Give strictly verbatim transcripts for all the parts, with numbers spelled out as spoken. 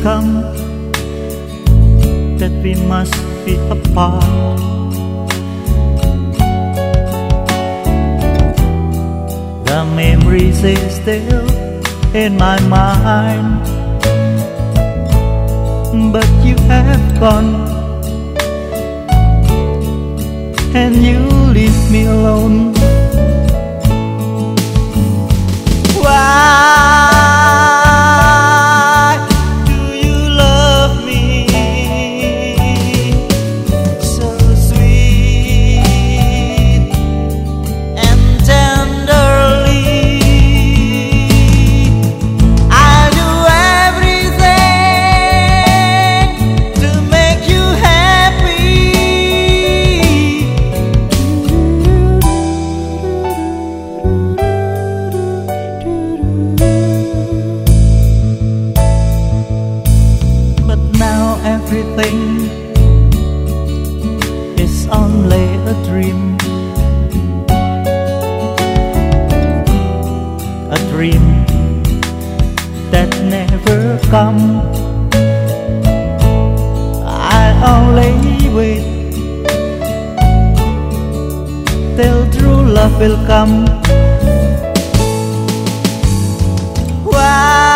come that we must be apart. The memories is still in my mind, but you have gone, and you leave me alone. Why do you love me so sweet and tenderly? I'll do everything to make you happy. Everything is only a dream, a dream that never come. I only wait till true love will come. Why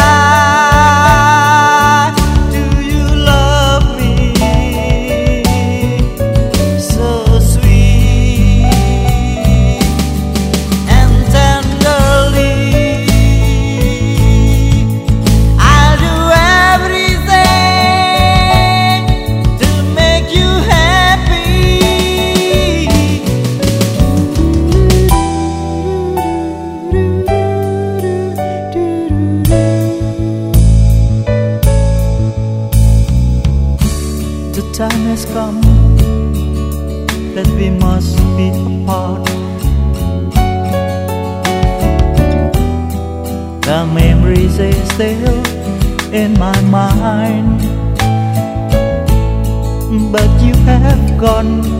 the time has come that we must be apart. The memories are still in my mind, but you have gone,